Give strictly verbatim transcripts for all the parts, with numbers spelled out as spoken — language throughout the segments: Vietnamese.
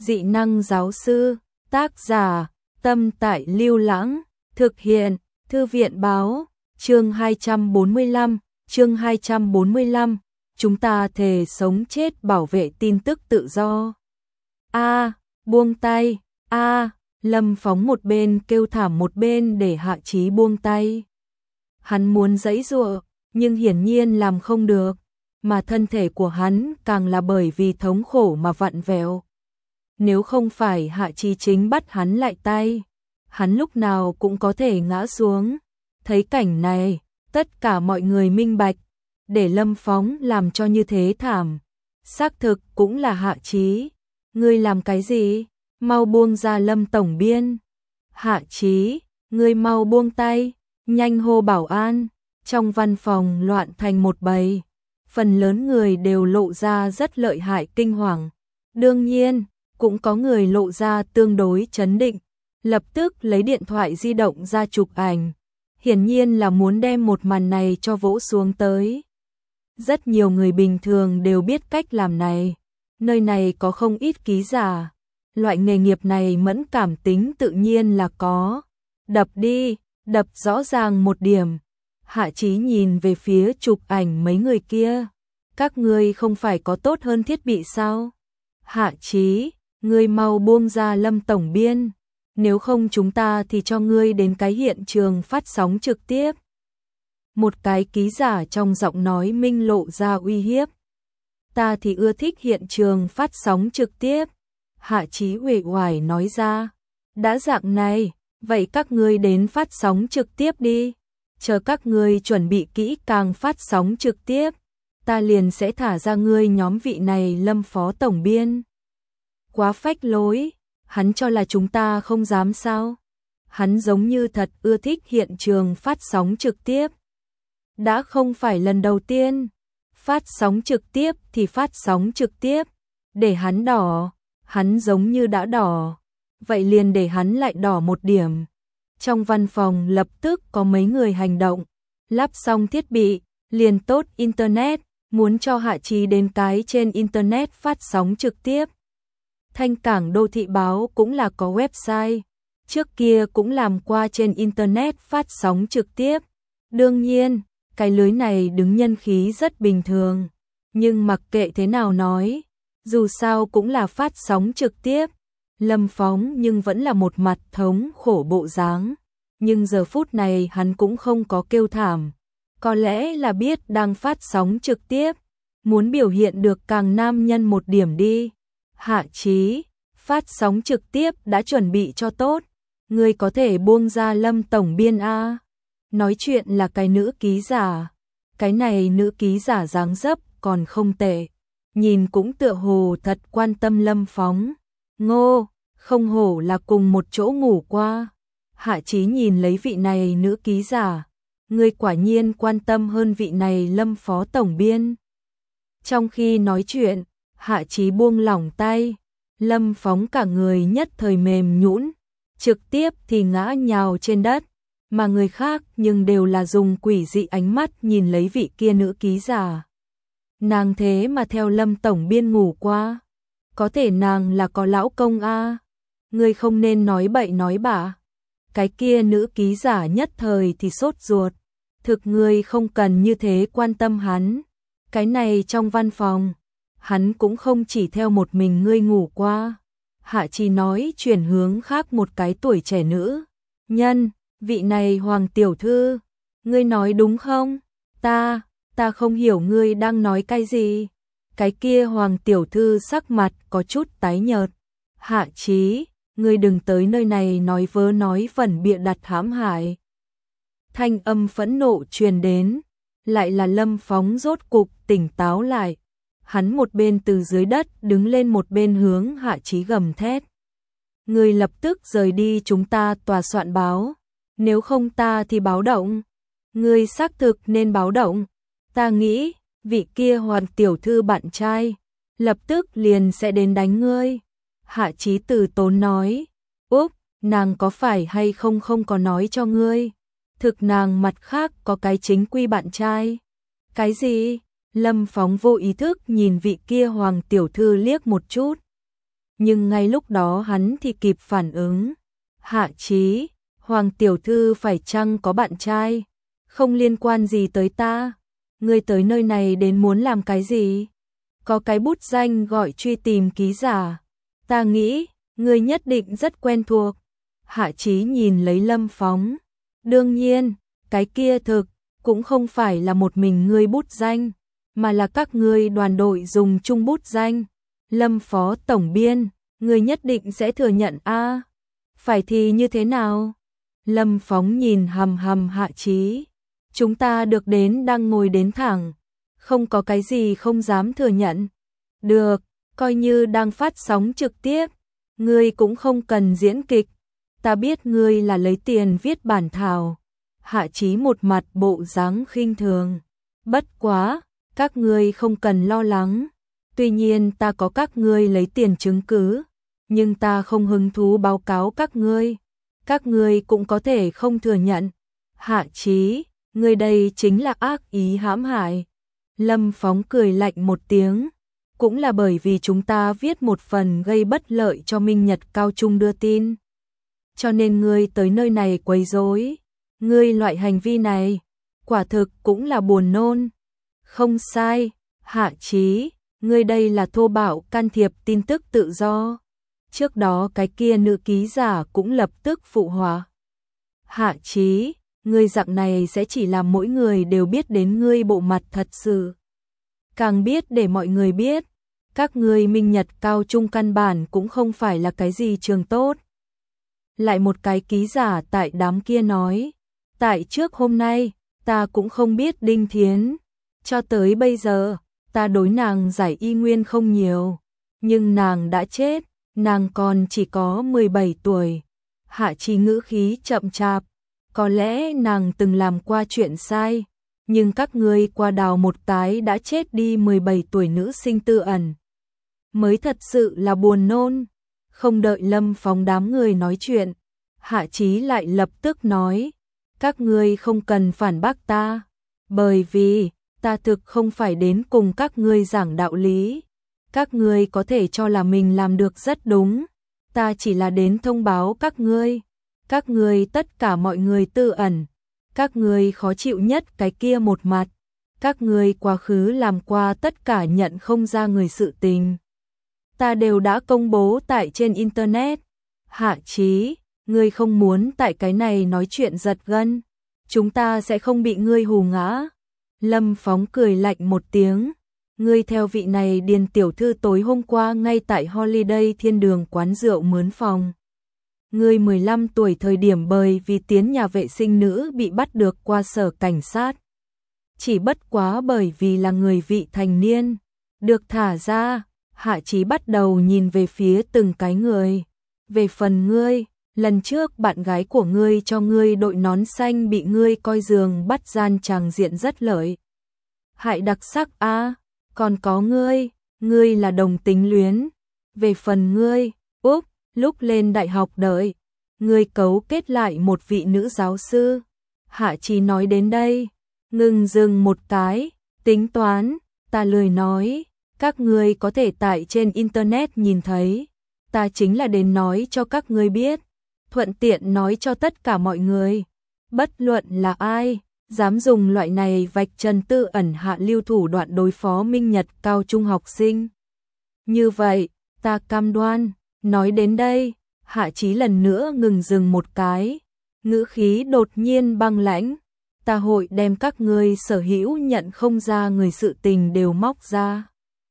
Dị năng giáo sư, tác giả, Tâm Tại Lưu Lãng, thực hiện, Thư viện báo, chương hai trăm bốn mươi lăm, chương hai trăm bốn mươi lăm, chúng ta thề sống chết bảo vệ tin tức tự do. A, buông tay, a, Lâm Phóng một bên kêu thảm một bên để Hạ Chí buông tay. Hắn muốn giãy giụa, nhưng hiển nhiên làm không được, mà thân thể của hắn càng là bởi vì thống khổ mà vặn vẹo. Nếu không phải Hạ Chí chính bắt hắn lại tay, hắn lúc nào cũng có thể ngã xuống. Thấy cảnh này, tất cả mọi người minh bạch, để Lâm Phóng làm cho như thế thảm. Xác thực cũng là Hạ Chí. Ngươi làm cái gì? Mau buông ra Lâm tổng biên. Hạ Chí, ngươi mau buông tay, nhanh hô bảo an. Trong văn phòng loạn thành một bầy, phần lớn người đều lộ ra rất lợi hại kinh hoàng. Đương nhiên, cũng có người lộ ra tương đối trấn định, lập tức lấy điện thoại di động ra chụp ảnh. Hiển nhiên là muốn đem một màn này cho vỗ xuống tới. Rất nhiều người bình thường đều biết cách làm này. Nơi này có không ít ký giả. Loại nghề nghiệp này mẫn cảm tính tự nhiên là có. Đập đi, đập rõ ràng một điểm. Hạ Chí nhìn về phía chụp ảnh mấy người kia. Các ngươi không phải có tốt hơn thiết bị sao? Hạ Chí, ngươi mau buông ra Lâm tổng biên. Nếu không chúng ta thì cho ngươi đến cái hiện trường phát sóng trực tiếp. Một cái ký giả trong giọng nói minh lộ ra uy hiếp. Ta thì ưa thích hiện trường phát sóng trực tiếp. Hạ Chí uể oải nói ra. Đã dạng này, vậy các ngươi đến phát sóng trực tiếp đi. Chờ các ngươi chuẩn bị kỹ càng phát sóng trực tiếp, ta liền sẽ thả ra ngươi nhóm vị này Lâm phó tổng biên. Quá phách lối, hắn cho là chúng ta không dám sao? Hắn giống như thật ưa thích hiện trường phát sóng trực tiếp. Đã không phải lần đầu tiên, phát sóng trực tiếp thì phát sóng trực tiếp, để hắn đỏ, hắn giống như đã đỏ, vậy liền để hắn lại đỏ một điểm. Trong văn phòng lập tức có mấy người hành động, lắp xong thiết bị, liền tốt internet, muốn cho Hạ Chí đến cái trên internet phát sóng trực tiếp. Thanh Cảng Đô Thị Báo cũng là có website, trước kia cũng làm qua trên internet phát sóng trực tiếp. Đương nhiên, cái lưới này đứng nhân khí rất bình thường, nhưng mặc kệ thế nào nói, dù sao cũng là phát sóng trực tiếp. Lâm Phóng nhưng vẫn là một mặt thống khổ bộ dáng, nhưng giờ phút này hắn cũng không có kêu thảm, có lẽ là biết đang phát sóng trực tiếp, muốn biểu hiện được càng nam nhân một điểm đi. Hạ Chí, phát sóng trực tiếp đã chuẩn bị cho tốt, ngươi có thể buông ra Lâm tổng biên a. Nói chuyện là cái nữ ký giả, cái này nữ ký giả dáng dấp còn không tệ, nhìn cũng tựa hồ thật quan tâm Lâm Phóng. Ngô, không hổ là cùng một chỗ ngủ qua. Hạ Chí nhìn lấy vị này nữ ký giả, ngươi quả nhiên quan tâm hơn vị này Lâm phó tổng biên. Trong khi nói chuyện, Hạ Chí buông lỏng tay, Lâm Phóng cả người nhất thời mềm nhũn, trực tiếp thì ngã nhào trên đất, mà người khác nhưng đều là dùng quỷ dị ánh mắt nhìn lấy vị kia nữ ký giả. Nàng thế mà theo Lâm tổng biên ngủ qua, có thể nàng là có lão công a. Ngươi không nên nói bậy nói bạ. Cái kia nữ ký giả nhất thời thì sốt ruột, thực ngươi không cần như thế quan tâm hắn. Cái này trong văn phòng, hắn cũng không chỉ theo một mình ngươi ngủ qua. Hạ Chí nói chuyển hướng khác một cái tuổi trẻ nữ nhân, vị này Hoàng tiểu thư, ngươi nói đúng không? Ta, ta không hiểu ngươi đang nói cái gì. Cái kia Hoàng tiểu thư sắc mặt có chút tái nhợt. Hạ Chí, ngươi đừng tới nơi này nói vớ nói vẩn bịa đặt hãm hại. Thanh âm phẫn nộ truyền đến, lại là Lâm Phóng rốt cục tỉnh táo lại. Hắn một bên từ dưới đất đứng lên một bên hướng Hạ Chí gầm thét. Ngươi lập tức rời đi, chúng ta tòa soạn báo, nếu không ta thì báo động. Ngươi xác thực nên báo động. Ta nghĩ, vị kia Hoàng tiểu thư bạn trai, lập tức liền sẽ đến đánh ngươi. Hạ Chí từ tốn nói, Úp, nàng có phải hay không không có nói cho ngươi. Thực nàng mặt khác có cái chính quy bạn trai. Cái gì? Lâm Phóng vô ý thức nhìn vị kia Hoàng tiểu thư liếc một chút. nhưng ngay lúc đó hắn thì kịp phản ứng. Hạ Chí, Hoàng tiểu thư phải chăng có bạn trai? Không liên quan gì tới ta. Ngươi tới nơi này đến muốn làm cái gì? Có cái bút danh gọi truy tìm ký giả. Ta nghĩ, ngươi nhất định rất quen thuộc. Hạ Chí nhìn lấy Lâm Phóng. Đương nhiên, cái kia thực, cũng không phải là một mình ngươi bút danh, mà là các ngươi đoàn đội dùng chung bút danh. Lâm Phó Tổng Biên, ngươi nhất định sẽ thừa nhận a? Phải thì như thế nào? Lâm Phóng nhìn hầm hầm Hạ Chí. Chúng ta được đến đang ngồi đến thẳng, không có cái gì không dám thừa nhận. Được, coi như đang phát sóng trực tiếp, ngươi cũng không cần diễn kịch. Ta biết ngươi là lấy tiền viết bản thảo. Hạ Chí một mặt bộ dáng khinh thường. Bất quá, các ngươi không cần lo lắng. Tuy nhiên ta có các ngươi lấy tiền chứng cứ, nhưng ta không hứng thú báo cáo các ngươi. Các ngươi cũng có thể không thừa nhận. Hạ Chí, ngươi đây chính là ác ý hãm hại. Lâm Phóng cười lạnh một tiếng. Cũng là bởi vì chúng ta viết một phần gây bất lợi cho Minh Nhật Cao Trung đưa tin, cho nên ngươi tới nơi này quấy rối. Ngươi loại hành vi này, quả thực cũng là buồn nôn. Không sai, Hạ Chí, ngươi đây là thô bạo can thiệp tin tức tự do. Trước đó cái kia nữ ký giả cũng lập tức phụ họa. Hạ Chí, ngươi dạng này sẽ chỉ làm mỗi người đều biết đến ngươi bộ mặt thật sự. Càng biết để mọi người biết, các ngươi Minh Nhật Cao Trung căn bản cũng không phải là cái gì trường tốt. Lại một cái ký giả tại đám kia nói, tại trước hôm nay, ta cũng không biết Đinh Thiến. Cho tới bây giờ, ta đối nàng giải y nguyên không nhiều, nhưng nàng đã chết, nàng còn chỉ có mười bảy tuổi. Hạ Chí ngữ khí chậm chạp, có lẽ nàng từng làm qua chuyện sai, nhưng các ngươi qua đào một cái đã chết đi mười bảy tuổi nữ sinh tư ẩn. Mới thật sự là buồn nôn. Không đợi Lâm Phóng đám người nói chuyện, Hạ Chí lại lập tức nói, các ngươi không cần phản bác ta, bởi vì ta thực không phải đến cùng các ngươi giảng đạo lý. Các ngươi có thể cho là mình làm được rất đúng, ta chỉ là đến thông báo các ngươi. Các ngươi tất cả mọi người tư ẩn, các ngươi khó chịu nhất cái kia một mặt, các ngươi quá khứ làm qua tất cả nhận không ra người sự tình, ta đều đã công bố tại trên internet. Hạ Chí, ngươi không muốn tại cái này nói chuyện giật gân, chúng ta sẽ không bị ngươi hù ngã. Lâm Phóng cười lạnh một tiếng, ngươi theo vị này Điền tiểu thư tối hôm qua ngay tại Holiday Thiên Đường quán rượu mướn phòng. Ngươi mười lăm tuổi thời điểm bởi vì tiến nhà vệ sinh nữ bị bắt được qua sở cảnh sát. Chỉ bất quá bởi vì là người vị thành niên, được thả ra. Hạ Chí bắt đầu nhìn về phía từng cái người. Về phần ngươi, lần trước bạn gái của ngươi cho ngươi đội nón xanh bị ngươi coi giường bắt gian tràng diện rất lợi hại đặc sắc a. À, còn có ngươi, ngươi là đồng tính luyến. Về phần ngươi, úp, lúc lên đại học đợi, ngươi cấu kết lại một vị nữ giáo sư. Hạ Chí nói đến đây, ngừng dừng một cái, tính toán, ta lười nói. Các ngươi có thể tại trên internet nhìn thấy, ta chính là đến nói cho các ngươi biết, thuận tiện nói cho tất cả mọi người, bất luận là ai, dám dùng loại này vạch trần tư ẩn hạ lưu thủ đoạn đối phó Minh Nhật Cao Trung học sinh. Như vậy, ta cam đoan, nói đến đây, Hạ Chí lần nữa ngừng dừng một cái, ngữ khí đột nhiên băng lãnh, ta hội đem các ngươi sở hữu nhận không ra người sự tình đều móc ra.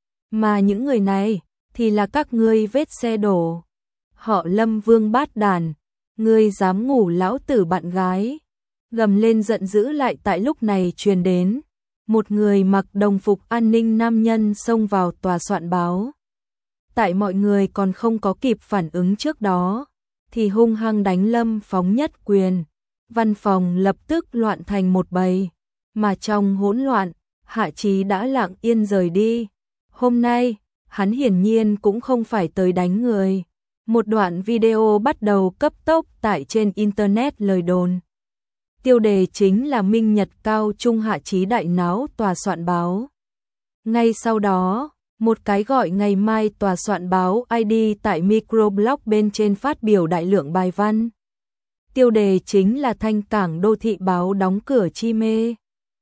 Mà những người này, thì là các ngươi vết xe đổ. Họ Lâm vương bát đàn, ngươi dám ngủ lão tử bạn gái. Gầm lên giận dữ lại tại lúc này truyền đến. Một người mặc đồng phục an ninh nam nhân xông vào tòa soạn báo. Tại mọi người còn không có kịp phản ứng trước đó, thì hung hăng đánh Lâm Phóng nhất quyền. Văn phòng lập tức loạn thành một bầy. Mà trong hỗn loạn, Hạ Chí đã lặng yên rời đi. Hôm nay, hắn hiển nhiên cũng không phải tới đánh người. Một đoạn video bắt đầu cấp tốc tại trên internet lời đồn. Tiêu đề chính là Minh Nhật Cao Trung Hạ Chí đại náo tòa soạn báo. Ngay sau đó, Một cái gọi ngày mai tòa soạn báo i đê tại microblog bên trên phát biểu đại lượng bài văn. Tiêu đề chính là Thanh Cảng đô thị báo đóng cửa chi mê.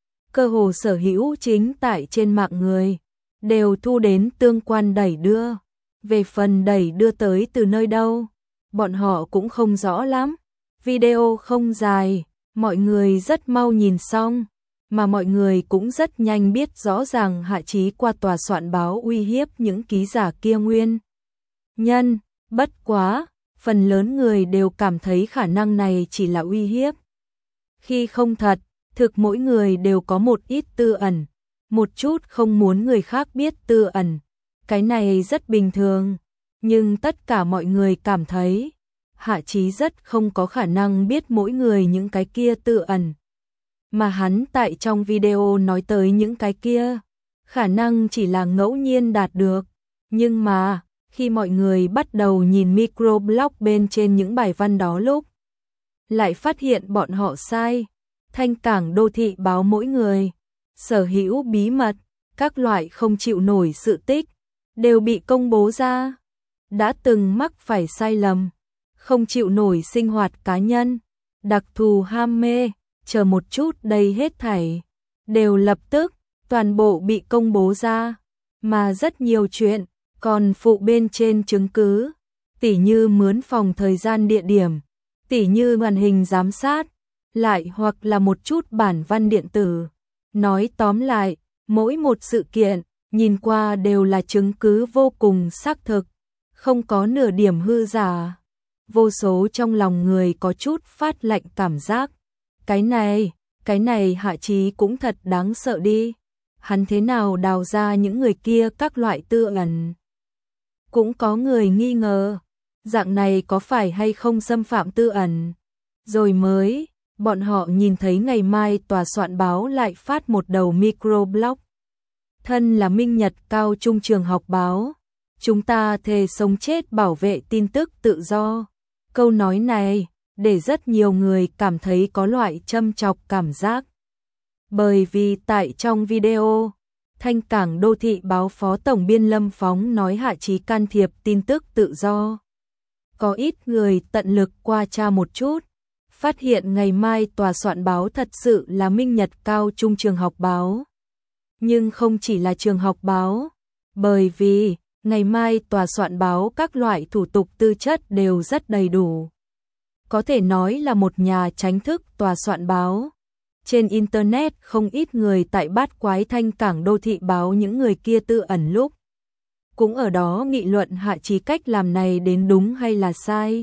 Cơ hồ sở hữu chính tại trên mạng người đều thu đến tương quan đẩy đưa. Về phần đẩy đưa tới từ nơi đâu, bọn họ cũng không rõ lắm. Video không dài, mọi người rất mau nhìn xong, mà mọi người cũng rất nhanh biết rõ ràng Hạ Chí qua tòa soạn báo uy hiếp những ký giả kia nguyên nhân. Bất quá, phần lớn người đều cảm thấy khả năng này chỉ là uy hiếp. Khi không thật, thực mỗi người đều có một ít tư ẩn, một chút không muốn người khác biết tư ẩn. Cái này rất bình thường, nhưng tất cả mọi người cảm thấy Hạ Chí rất không có khả năng biết mỗi người những cái kia tư ẩn. Mà hắn tại trong video nói tới những cái kia, khả năng chỉ là ngẫu nhiên đạt được. Nhưng mà, khi mọi người bắt đầu nhìn microblog bên trên những bài văn đó lúc, lại phát hiện bọn họ sai. Thanh Cảng đô thị báo mỗi người sở hữu bí mật, các loại không chịu nổi sự tích, đều bị công bố ra. Đã từng mắc phải sai lầm, không chịu nổi sinh hoạt cá nhân, đặc thù ham mê, chờ một chút đây hết thảy, đều lập tức, toàn bộ bị công bố ra. Mà rất nhiều chuyện, còn phụ bên trên chứng cứ, tỉ như mướn phòng thời gian địa điểm, tỉ như màn hình giám sát, lại hoặc là một chút bản văn điện tử. Nói tóm lại, mỗi một sự kiện, nhìn qua đều là chứng cứ vô cùng xác thực, không có nửa điểm hư giả. Vô số trong lòng người có chút phát lạnh cảm giác. Cái này, cái này Hạ Chí cũng thật đáng sợ đi. Hắn thế nào đào ra những người kia các loại tư ẩn? Cũng có người nghi ngờ, dạng này có phải hay không xâm phạm tư ẩn? Rồi mới, bọn họ nhìn thấy ngày mai tòa soạn báo lại phát một đầu microblog. Thân là Minh Nhật Cao Trung trường học báo, chúng ta thề sống chết bảo vệ tin tức tự do. Câu nói này, để rất nhiều người cảm thấy có loại châm chọc cảm giác. Bởi vì tại trong video, Thanh Cảng đô thị báo phó tổng biên Lâm Phóng nói Hạ Chí can thiệp tin tức tự do. Có ít người tận lực qua tra một chút, phát hiện ngày mai tòa soạn báo thật sự là Minh Nhật Cao Trung trường học báo. Nhưng không chỉ là trường học báo, bởi vì ngày mai tòa soạn báo các loại thủ tục tư chất đều rất đầy đủ. Có thể nói là một nhà chính thức tòa soạn báo. Trên Internet không ít người tại bát quái Thanh Cảng đô thị báo những người kia tư ẩn lúc. Cũng ở đó nghị luận Hạ Chí cách làm này đến đúng hay là sai.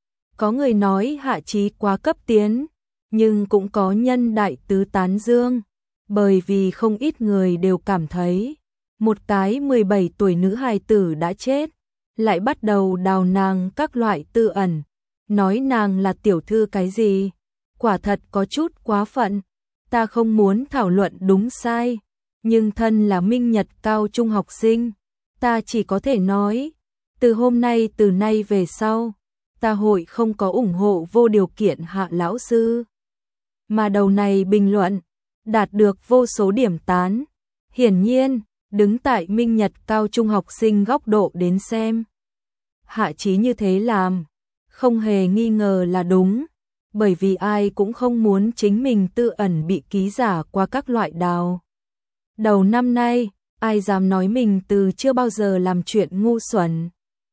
Có người nói Hạ Chí quá cấp tiến, nhưng cũng có nhân đại tứ tán dương. Bởi vì không ít người đều cảm thấy, một cái mười bảy tuổi nữ hài tử đã chết, lại bắt đầu đào nàng các loại tư ẩn, nói nàng là tiểu thư cái gì, quả thật có chút quá phận. Ta không muốn thảo luận đúng sai, nhưng thân là Minh Nhật Cao Trung học sinh, ta chỉ có thể nói, từ hôm nay từ nay về sau, ta hội không có ủng hộ vô điều kiện Hạ lão sư. Mà đầu này bình luận đạt được vô số điểm tán. Hiển nhiên, đứng tại Minh Nhật Cao Trung học sinh góc độ đến xem, Hạ Chí như thế làm, không hề nghi ngờ là đúng, bởi vì ai cũng không muốn chính mình tư ẩn bị ký giả qua các loại đào. Đầu năm nay, ai dám nói mình từ chưa bao giờ làm chuyện ngu xuẩn.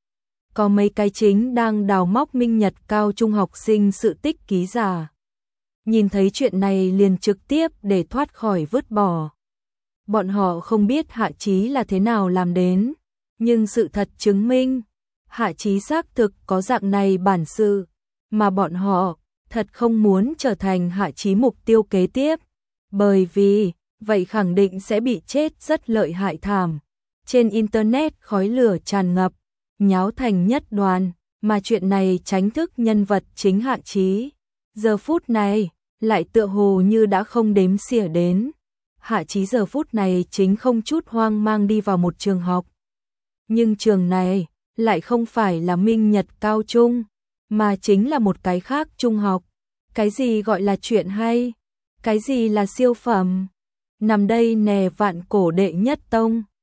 Có mấy cái chính đang đào móc Minh Nhật Cao Trung học sinh sự tích ký giả. Nhìn thấy chuyện này liền trực tiếp để thoát khỏi vứt bỏ. Bọn họ không biết Hạ Chí là thế nào làm đến, nhưng sự thật chứng minh, Hạ Chí xác thực có dạng này bản sự, mà bọn họ thật không muốn trở thành Hạ Chí mục tiêu kế tiếp, bởi vì vậy khẳng định sẽ bị chết rất lợi hại thảm. Trên Internet khói lửa tràn ngập, nháo thành nhất đoàn, mà chuyện này tránh thức nhân vật chính Hạ Chí. Giờ phút này, lại tựa hồ như đã không đếm xỉa đến. Hạ Chí giờ phút này chính không chút hoang mang đi vào một trường học. Nhưng trường này lại không phải là Minh Nhật Cao Trung, mà chính là một cái khác trung học. Cái gì gọi là chuyện hay? Cái gì là siêu phẩm? Nằm đây nè vạn cổ đệ nhất tông.